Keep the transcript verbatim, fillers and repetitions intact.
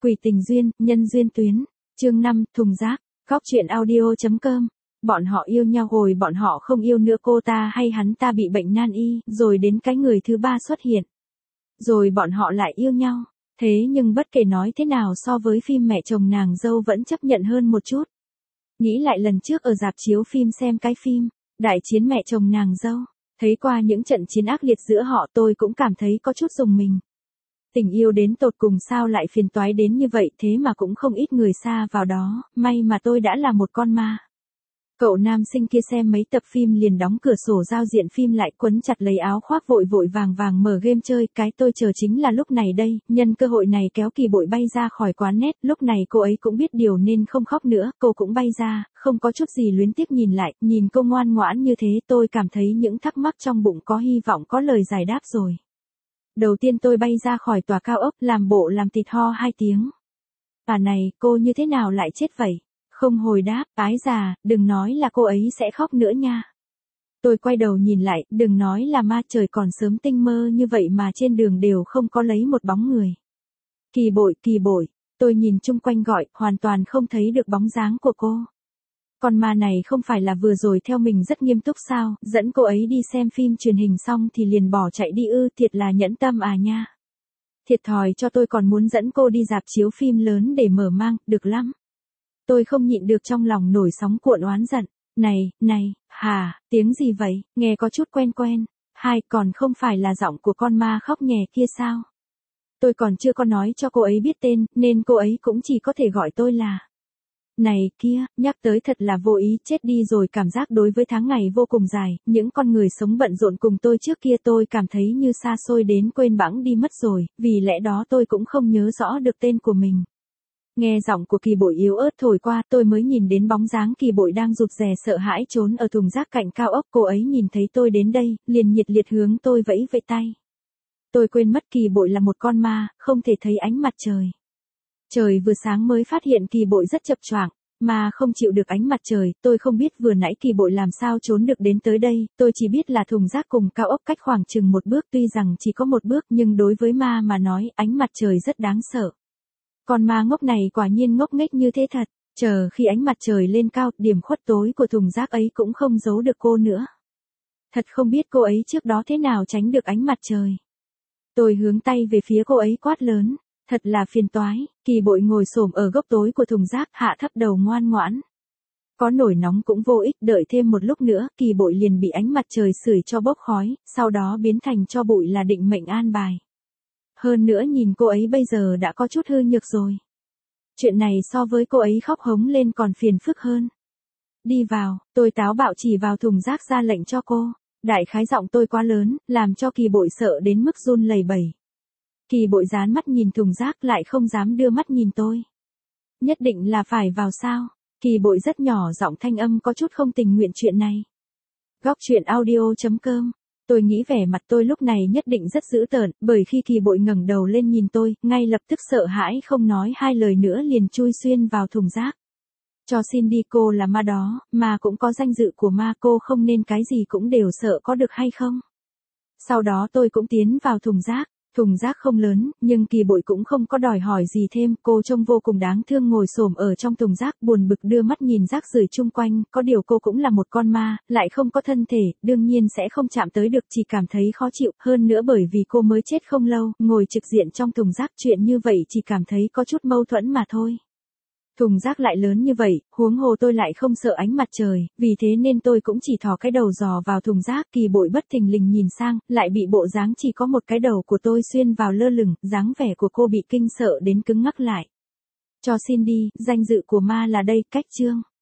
Quỷ tình duyên, nhân duyên tuyến. Chương năm, thùng rác. Góc truyện audio.com. Bọn họ yêu nhau hồi bọn họ không yêu nữa, cô ta hay hắn ta bị bệnh nan y, rồi đến cái người thứ ba xuất hiện. Rồi bọn họ lại yêu nhau. Thế nhưng bất kể nói thế nào so với phim Mẹ chồng nàng dâu vẫn chấp nhận hơn một chút. Nghĩ lại lần trước ở rạp chiếu phim xem cái phim Đại chiến Mẹ chồng nàng dâu, thấy qua những trận chiến ác liệt giữa họ, tôi cũng cảm thấy có chút rùng mình. Tình yêu đến tột cùng sao lại phiền toái đến như vậy, thế mà cũng không ít người sa vào đó, may mà tôi đã là một con ma. Cậu nam sinh kia xem mấy tập phim liền đóng cửa sổ giao diện phim lại, quấn chặt lấy áo khoác vội vội vàng vàng mở game chơi, cái tôi chờ chính là lúc này đây, nhân cơ hội này kéo Kỳ Bội bay ra khỏi quán net, lúc này cô ấy cũng biết điều nên không khóc nữa, cô cũng bay ra, không có chút gì luyến tiếc nhìn lại, nhìn cô ngoan ngoãn như thế tôi cảm thấy những thắc mắc trong bụng có hy vọng có lời giải đáp rồi. Đầu tiên tôi bay ra khỏi tòa cao ốc, làm bộ làm thịt ho hai tiếng. À này, cô như thế nào lại chết vậy? Không hồi đáp, ái già, đừng nói là cô ấy sẽ khóc nữa nha. Tôi quay đầu nhìn lại, đừng nói là ma, trời còn sớm tinh mơ như vậy mà trên đường đều không có lấy một bóng người. Kỳ Bội, Kỳ Bội, tôi nhìn chung quanh gọi, hoàn toàn không thấy được bóng dáng của cô. Con ma này không phải là vừa rồi theo mình rất nghiêm túc sao, dẫn cô ấy đi xem phim truyền hình xong thì liền bỏ chạy đi ư, thiệt là nhẫn tâm à nha. Thiệt thòi cho tôi còn muốn dẫn cô đi rạp chiếu phim lớn để mở mang, được lắm. Tôi không nhịn được trong lòng nổi sóng cuộn oán giận. Này, này, hà, tiếng gì vậy, nghe có chút quen quen. Hai, còn không phải là giọng của con ma khóc nhè kia sao? Tôi còn chưa có nói cho cô ấy biết tên, nên cô ấy cũng chỉ có thể gọi tôi là. Này kia, nhắc tới thật là vô ý, chết đi rồi, cảm giác đối với tháng ngày vô cùng dài, những con người sống bận rộn cùng tôi trước kia tôi cảm thấy như xa xôi đến quên bẵng đi mất rồi, vì lẽ đó tôi cũng không nhớ rõ được tên của mình. Nghe giọng của Kỳ Bội yếu ớt thổi qua, tôi mới nhìn đến bóng dáng Kỳ Bội đang rụt rè sợ hãi trốn ở thùng rác cạnh cao ốc, cô ấy nhìn thấy tôi đến đây, liền nhiệt liệt hướng tôi vẫy vẫy tay. Tôi quên mất Kỳ Bội là một con ma, không thể thấy ánh mặt trời. Trời vừa sáng mới phát hiện Kỳ Bội rất chập choạng, mà không chịu được ánh mặt trời, tôi không biết vừa nãy Kỳ Bội làm sao trốn được đến tới đây, tôi chỉ biết là thùng rác cùng cao ốc cách khoảng chừng một bước, tuy rằng chỉ có một bước nhưng đối với ma mà nói, ánh mặt trời rất đáng sợ. Con ma ngốc này quả nhiên ngốc nghếch như thế thật, chờ khi ánh mặt trời lên cao, điểm khuất tối của thùng rác ấy cũng không giấu được cô nữa. Thật không biết cô ấy trước đó thế nào tránh được ánh mặt trời. Tôi hướng tay về phía cô ấy quát lớn. Thật là phiền toái. Kỳ Bội ngồi xổm ở góc tối của thùng rác, hạ thấp đầu ngoan ngoãn. Có nổi nóng cũng vô ích, đợi thêm một lúc nữa, Kỳ Bội liền bị ánh mặt trời sưởi cho bốc khói, sau đó biến thành tro bụi là định mệnh an bài. Hơn nữa nhìn cô ấy bây giờ đã có chút hư nhược rồi. Chuyện này so với cô ấy khóc hống lên còn phiền phức hơn. Đi vào, tôi táo bạo chỉ vào thùng rác ra lệnh cho cô. Đại khái giọng tôi quá lớn, làm cho Kỳ Bội sợ đến mức run lẩy bẩy. Kỳ Bội dán mắt nhìn thùng rác lại không dám đưa mắt nhìn tôi. Nhất định là phải vào sao? Kỳ Bội rất nhỏ giọng, thanh âm có chút không tình nguyện chuyện này. Góc truyện audio.com. Tôi nghĩ vẻ mặt tôi lúc này nhất định rất dữ tợn, bởi khi Kỳ Bội ngẩng đầu lên nhìn tôi, ngay lập tức sợ hãi không nói hai lời nữa liền chui xuyên vào thùng rác. Cho xin đi, cô là ma đó, mà cũng có danh dự của ma, cô không nên cái gì cũng đều sợ có được hay không? Sau đó tôi cũng tiến vào thùng rác. Thùng rác không lớn, nhưng Kỳ Bội cũng không có đòi hỏi gì thêm, cô trông vô cùng đáng thương ngồi xổm ở trong thùng rác, buồn bực đưa mắt nhìn rác rưởi chung quanh, có điều cô cũng là một con ma, lại không có thân thể, đương nhiên sẽ không chạm tới được, chỉ cảm thấy khó chịu, hơn nữa bởi vì cô mới chết không lâu, ngồi trực diện trong thùng rác, chuyện như vậy chỉ cảm thấy có chút mâu thuẫn mà thôi. Thùng rác lại lớn như vậy, huống hồ tôi lại không sợ ánh mặt trời, vì thế nên tôi cũng chỉ thò cái đầu dò vào thùng rác. Kỳ Bội bất thình lình nhìn sang, lại bị bộ dáng chỉ có một cái đầu của tôi xuyên vào lơ lửng, dáng vẻ của cô bị kinh sợ đến cứng ngắc lại. Cho xin đi, danh dự của ma là đây, cách chương.